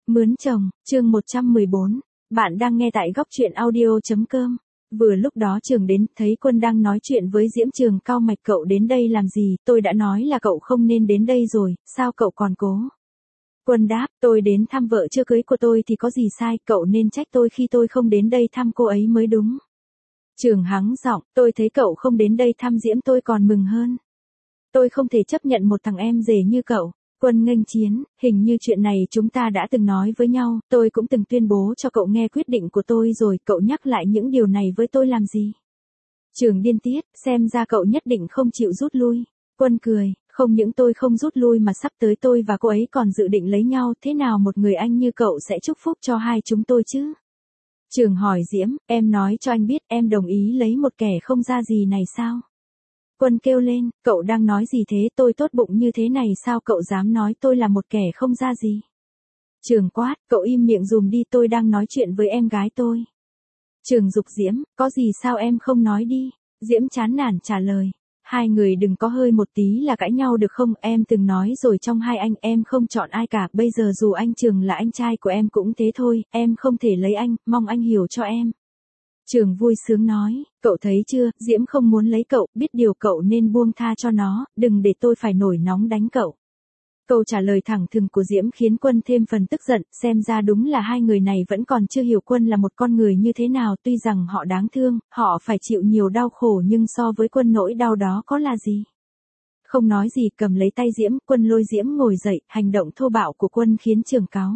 Mướn chồng, chương 114. Bạn đang nghe tại góc truyện audio.com. Vừa lúc đó Trường đến, thấy Quân đang nói chuyện với Diễm. Trường cau mạch, cậu đến đây làm gì, tôi đã nói là cậu không nên đến đây rồi, sao cậu còn cố? Quân đáp, tôi đến thăm vợ chưa cưới của tôi thì có gì sai, cậu nên trách tôi khi tôi không đến đây thăm cô ấy mới đúng. Trường hắng giọng, tôi thấy cậu không đến đây thăm Diễm tôi còn mừng hơn. Tôi không thể chấp nhận một thằng em rể như cậu. Quân nghênh chiến, hình như chuyện này chúng ta đã từng nói với nhau, tôi cũng từng tuyên bố cho cậu nghe quyết định của tôi rồi, cậu nhắc lại những điều này với tôi làm gì? Trường điên tiết, xem ra cậu nhất định không chịu rút lui. Quân cười, không những tôi không rút lui mà sắp tới tôi và cô ấy còn dự định lấy nhau, thế nào một người anh như cậu sẽ chúc phúc cho hai chúng tôi chứ? Trường hỏi Diễm, em nói cho anh biết em đồng ý lấy một kẻ không ra gì này sao? Quân kêu lên, cậu đang nói gì thế, tôi tốt bụng như thế này sao cậu dám nói tôi là một kẻ không ra gì? Trường quát, cậu im miệng dùm đi, tôi đang nói chuyện với em gái tôi. Trường giục Diễm, có gì sao em không nói đi? Diễm chán nản trả lời, hai người đừng có hơi một tí là cãi nhau được không, em từng nói rồi trong hai anh em không chọn ai cả, bây giờ dù anh Trường là anh trai của em cũng thế thôi, em không thể lấy anh, mong anh hiểu cho em. Trường vui sướng nói, cậu thấy chưa, Diễm không muốn lấy cậu, biết điều cậu nên buông tha cho nó, đừng để tôi phải nổi nóng đánh cậu. Câu trả lời thẳng thừng của Diễm khiến Quân thêm phần tức giận, xem ra đúng là hai người này vẫn còn chưa hiểu Quân là một con người như thế nào, tuy rằng họ đáng thương, họ phải chịu nhiều đau khổ nhưng so với Quân nỗi đau đó có là gì. Không nói gì cầm lấy tay Diễm, Quân lôi Diễm ngồi dậy, hành động thô bạo của Quân khiến Trường cáu.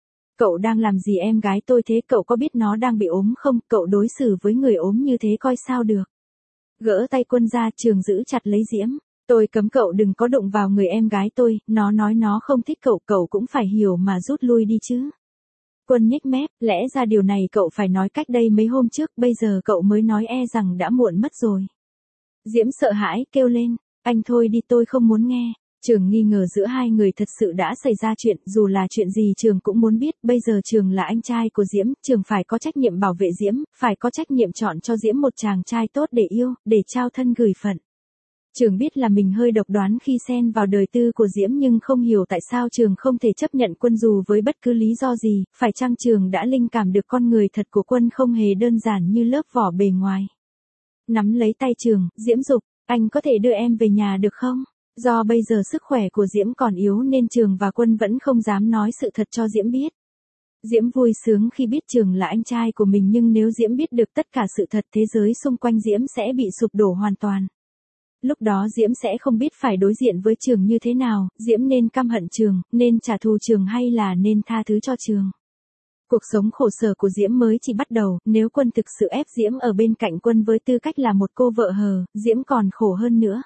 Cậu đang làm gì em gái tôi thế, cậu có biết nó đang bị ốm không, cậu đối xử với người ốm như thế coi sao được. Gỡ tay Quân ra, Trường giữ chặt lấy Diễm, tôi cấm cậu đừng có đụng vào người em gái tôi, nó nói nó không thích cậu, cậu cũng phải hiểu mà rút lui đi chứ. Quân nhếch mép, lẽ ra điều này cậu phải nói cách đây mấy hôm trước, bây giờ cậu mới nói e rằng đã muộn mất rồi. Diễm sợ hãi, kêu lên, anh thôi đi tôi không muốn nghe. Trường nghi ngờ giữa hai người thật sự đã xảy ra chuyện, dù là chuyện gì Trường cũng muốn biết, bây giờ Trường là anh trai của Diễm, Trường phải có trách nhiệm bảo vệ Diễm, phải có trách nhiệm chọn cho Diễm một chàng trai tốt để yêu, để trao thân gửi phận. Trường biết là mình hơi độc đoán khi xen vào đời tư của Diễm nhưng không hiểu tại sao Trường không thể chấp nhận Quân dù với bất cứ lý do gì, phải chăng Trường đã linh cảm được con người thật của Quân không hề đơn giản như lớp vỏ bề ngoài. Nắm lấy tay Trường, Diễm dục, anh có thể đưa em về nhà được không? Do bây giờ sức khỏe của Diễm còn yếu nên Trường và Quân vẫn không dám nói sự thật cho Diễm biết. Diễm vui sướng khi biết Trường là anh trai của mình nhưng nếu Diễm biết được tất cả sự thật thế giới xung quanh Diễm sẽ bị sụp đổ hoàn toàn. Lúc đó Diễm sẽ không biết phải đối diện với Trường như thế nào, Diễm nên căm hận Trường, nên trả thù Trường hay là nên tha thứ cho Trường. Cuộc sống khổ sở của Diễm mới chỉ bắt đầu, nếu Quân thực sự ép Diễm ở bên cạnh Quân với tư cách là một cô vợ hờ, Diễm còn khổ hơn nữa.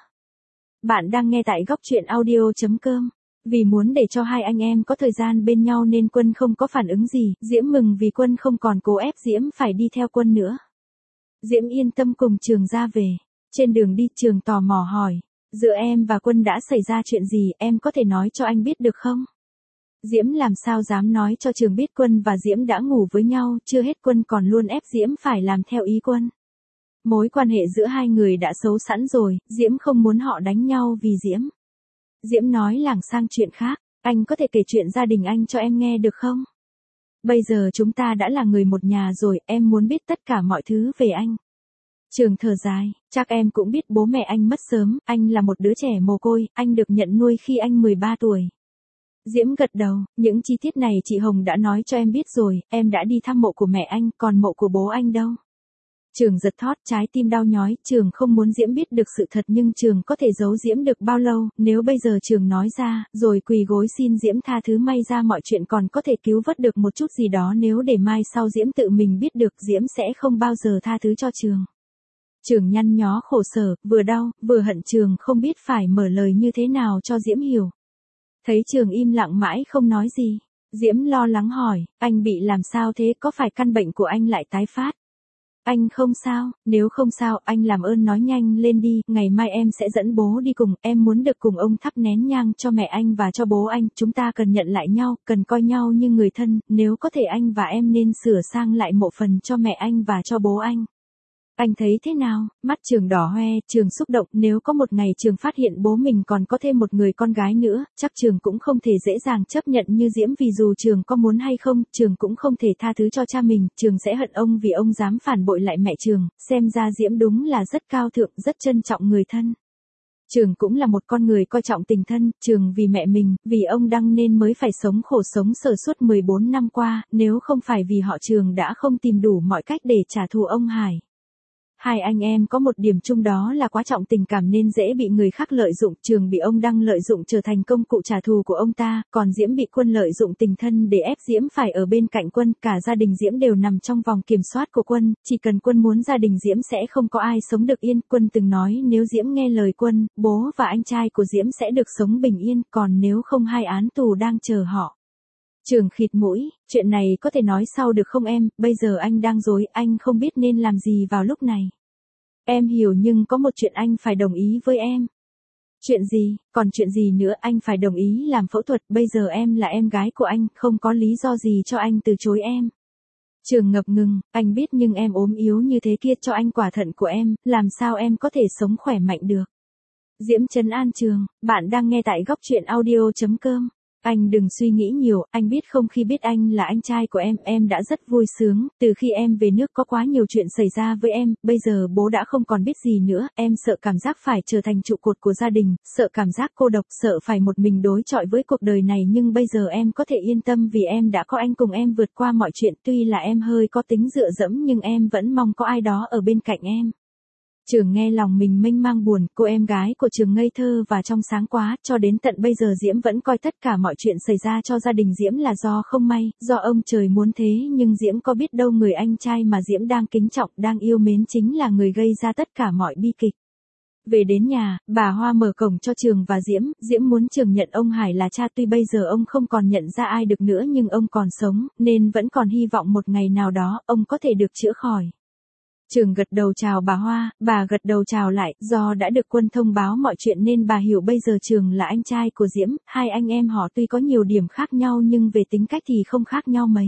Bạn đang nghe tại góc truyện audio.com. Vì muốn để cho hai anh em có thời gian bên nhau nên Quân không có phản ứng gì, Diễm mừng vì Quân không còn cố ép Diễm phải đi theo Quân nữa. Diễm yên tâm cùng Trường ra về. Trên đường đi Trường tò mò hỏi, giữa em và Quân đã xảy ra chuyện gì, em có thể nói cho anh biết được không? Diễm làm sao dám nói cho Trường biết Quân và Diễm đã ngủ với nhau, chưa hết Quân còn luôn ép Diễm phải làm theo ý Quân. Mối quan hệ giữa hai người đã xấu sẵn rồi, Diễm không muốn họ đánh nhau vì Diễm. Diễm nói lảng sang chuyện khác, anh có thể kể chuyện gia đình anh cho em nghe được không? Bây giờ chúng ta đã là người một nhà rồi, em muốn biết tất cả mọi thứ về anh. Trường thở dài, chắc em cũng biết bố mẹ anh mất sớm, anh là một đứa trẻ mồ côi, anh được nhận nuôi khi anh 13 tuổi. Diễm gật đầu, những chi tiết này chị Hồng đã nói cho em biết rồi, em đã đi thăm mộ của mẹ anh, còn mộ của bố anh đâu? Trường giật thót, trái tim đau nhói, Trường không muốn Diễm biết được sự thật nhưng Trường có thể giấu Diễm được bao lâu, nếu bây giờ Trường nói ra, rồi quỳ gối xin Diễm tha thứ may ra mọi chuyện còn có thể cứu vớt được một chút gì đó nếu để mai sau Diễm tự mình biết được Diễm sẽ không bao giờ tha thứ cho Trường. Trường nhăn nhó khổ sở, vừa đau, vừa hận Trường không biết phải mở lời như thế nào cho Diễm hiểu. Thấy Trường im lặng mãi không nói gì, Diễm lo lắng hỏi, anh bị làm sao thế, có phải căn bệnh của anh lại tái phát? Anh không sao, nếu không sao anh làm ơn nói nhanh lên đi, ngày mai em sẽ dẫn bố đi cùng, em muốn được cùng ông thắp nén nhang cho mẹ anh và cho bố anh, chúng ta cần nhận lại nhau, cần coi nhau như người thân, nếu có thể anh và em nên sửa sang lại mộ phần cho mẹ anh và cho bố anh. Anh thấy thế nào? Mắt Trường đỏ hoe, Trường xúc động, nếu có một ngày Trường phát hiện bố mình còn có thêm một người con gái nữa, chắc Trường cũng không thể dễ dàng chấp nhận như Diễm, vì dù Trường có muốn hay không, Trường cũng không thể tha thứ cho cha mình, Trường sẽ hận ông vì ông dám phản bội lại mẹ Trường, xem ra Diễm đúng là rất cao thượng, rất trân trọng người thân. Trường cũng là một con người coi trọng tình thân, Trường vì mẹ mình, vì ông Đăng nên mới phải sống khổ sống sở suốt 14 năm qua, nếu không phải vì họ Trường đã không tìm đủ mọi cách để trả thù ông Hải. Hai anh em có một điểm chung đó là quá trọng tình cảm nên dễ bị người khác lợi dụng, Trường bị ông Đăng lợi dụng trở thành công cụ trả thù của ông ta, còn Diễm bị Quân lợi dụng tình thân để ép Diễm phải ở bên cạnh Quân, cả gia đình Diễm đều nằm trong vòng kiểm soát của Quân, chỉ cần Quân muốn gia đình Diễm sẽ không có ai sống được yên, Quân từng nói nếu Diễm nghe lời Quân, bố và anh trai của Diễm sẽ được sống bình yên, còn nếu không hai án tù đang chờ họ. Trường khịt mũi, chuyện này có thể nói sau được không em, bây giờ anh đang rối, anh không biết nên làm gì vào lúc này. Em hiểu nhưng có một chuyện anh phải đồng ý với em. Chuyện gì, còn chuyện gì nữa, anh phải đồng ý làm phẫu thuật, bây giờ em là em gái của anh, không có lý do gì cho anh từ chối em. Trường ngập ngừng, anh biết nhưng em ốm yếu như thế kia cho anh quả thận của em, làm sao em có thể sống khỏe mạnh được. Diễm trấn an Trường, bạn đang nghe tại góc truyện audio.com. Anh đừng suy nghĩ nhiều, anh biết không, khi biết anh là anh trai của em đã rất vui sướng, từ khi em về nước có quá nhiều chuyện xảy ra với em, bây giờ bố đã không còn biết gì nữa, em sợ cảm giác phải trở thành trụ cột của gia đình, sợ cảm giác cô độc, sợ phải một mình đối chọi với cuộc đời này, nhưng bây giờ em có thể yên tâm vì em đã có anh cùng em vượt qua mọi chuyện, tuy là em hơi có tính dựa dẫm nhưng em vẫn mong có ai đó ở bên cạnh em. Trường nghe lòng mình mênh mang buồn, cô em gái của Trường ngây thơ và trong sáng quá, cho đến tận bây giờ Diễm vẫn coi tất cả mọi chuyện xảy ra cho gia đình Diễm là do không may, do ông trời muốn thế, nhưng Diễm có biết đâu người anh trai mà Diễm đang kính trọng, đang yêu mến chính là người gây ra tất cả mọi bi kịch. Về đến nhà, bà Hoa mở cổng cho Trường và Diễm muốn Trường nhận ông Hải là cha, tuy bây giờ ông không còn nhận ra ai được nữa nhưng ông còn sống, nên vẫn còn hy vọng một ngày nào đó, ông có thể được chữa khỏi. Trường gật đầu chào bà Hoa, bà gật đầu chào lại, do đã được Quân thông báo mọi chuyện nên bà hiểu bây giờ Trường là anh trai của Diễm, hai anh em họ tuy có nhiều điểm khác nhau nhưng về tính cách thì không khác nhau mấy.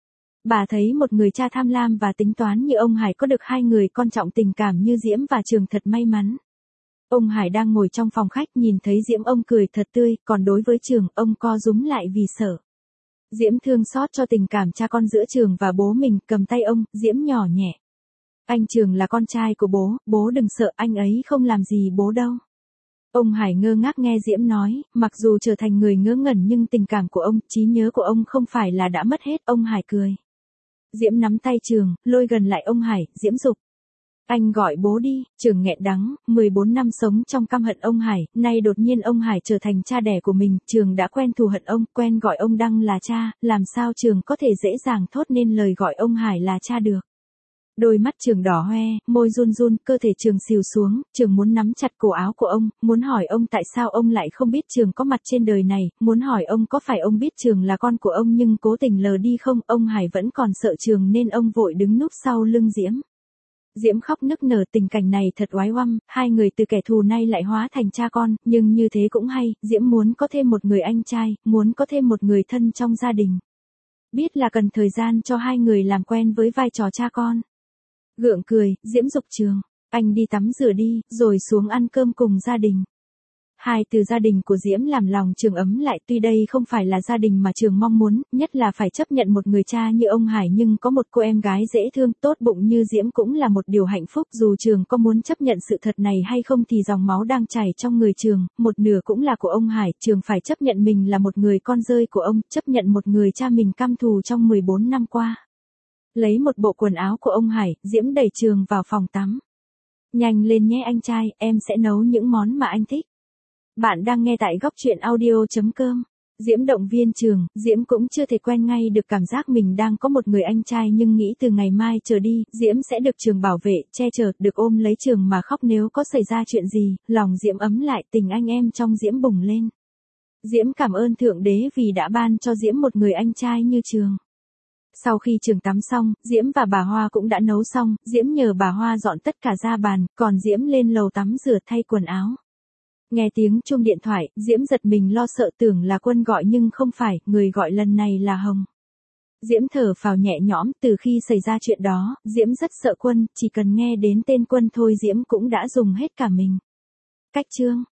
Bà thấy một người cha tham lam và tính toán như ông Hải có được hai người con trọng tình cảm như Diễm và Trường thật may mắn. Ông Hải đang ngồi trong phòng khách nhìn thấy Diễm, ông cười thật tươi, còn đối với Trường, ông co rúm lại vì sợ. Diễm thương xót cho tình cảm cha con giữa Trường và bố mình, cầm tay ông, Diễm nhỏ nhẹ. Anh Trường là con trai của bố đừng sợ, anh ấy không làm gì bố đâu. Ông Hải ngơ ngác nghe Diễm nói, mặc dù trở thành người ngớ ngẩn nhưng tình cảm của ông, trí nhớ của ông không phải là đã mất hết, ông Hải cười. Diễm nắm tay Trường, lôi gần lại ông Hải, Diễm giục. Anh gọi bố đi, Trường nghẹn đắng, 14 năm sống trong căm hận ông Hải, nay đột nhiên ông Hải trở thành cha đẻ của mình, Trường đã quen thù hận ông, quen gọi ông Đăng là cha, làm sao Trường có thể dễ dàng thốt nên lời gọi ông Hải là cha được. Đôi mắt Trường đỏ hoe, môi run run, cơ thể Trường xìu xuống, Trường muốn nắm chặt cổ áo của ông, muốn hỏi ông tại sao ông lại không biết Trường có mặt trên đời này, muốn hỏi ông có phải ông biết Trường là con của ông nhưng cố tình lờ đi không, ông Hải vẫn còn sợ Trường nên ông vội đứng núp sau lưng Diễm. Diễm khóc nức nở, tình cảnh này thật oái oăm, hai người từ kẻ thù nay lại hóa thành cha con, nhưng như thế cũng hay, Diễm muốn có thêm một người anh trai, muốn có thêm một người thân trong gia đình. Biết là cần thời gian cho hai người làm quen với vai trò cha con. Gượng cười, Diễm giục Trường, anh đi tắm rửa đi, rồi xuống ăn cơm cùng gia đình. Hai từ gia đình của Diễm làm lòng Trường ấm lại, tuy đây không phải là gia đình mà Trường mong muốn, nhất là phải chấp nhận một người cha như ông Hải, nhưng có một cô em gái dễ thương, tốt bụng như Diễm cũng là một điều hạnh phúc, dù Trường có muốn chấp nhận sự thật này hay không thì dòng máu đang chảy trong người Trường, một nửa cũng là của ông Hải, Trường phải chấp nhận mình là một người con rơi của ông, chấp nhận một người cha mình căm thù trong 14 năm qua. Lấy một bộ quần áo của ông Hải, Diễm đẩy Trường vào phòng tắm. Nhanh lên nhé anh trai, em sẽ nấu những món mà anh thích. Bạn đang nghe tại góc truyện audio.com. Diễm động viên Trường, Diễm cũng chưa thể quen ngay được cảm giác mình đang có một người anh trai nhưng nghĩ từ ngày mai trở đi, Diễm sẽ được Trường bảo vệ, che chở, được ôm lấy Trường mà khóc nếu có xảy ra chuyện gì, lòng Diễm ấm lại, tình anh em trong Diễm bùng lên. Diễm cảm ơn Thượng Đế vì đã ban cho Diễm một người anh trai như Trường. Sau khi Trường tắm xong, Diễm và bà Hoa cũng đã nấu xong, Diễm nhờ bà Hoa dọn tất cả ra bàn, còn Diễm lên lầu tắm rửa thay quần áo. Nghe tiếng chuông điện thoại, Diễm giật mình lo sợ tưởng là Quân gọi nhưng không phải, người gọi lần này là Hồng. Diễm thở phào nhẹ nhõm, từ khi xảy ra chuyện đó, Diễm rất sợ Quân, chỉ cần nghe đến tên Quân thôi Diễm cũng đã dùng hết cả mình. Cách chương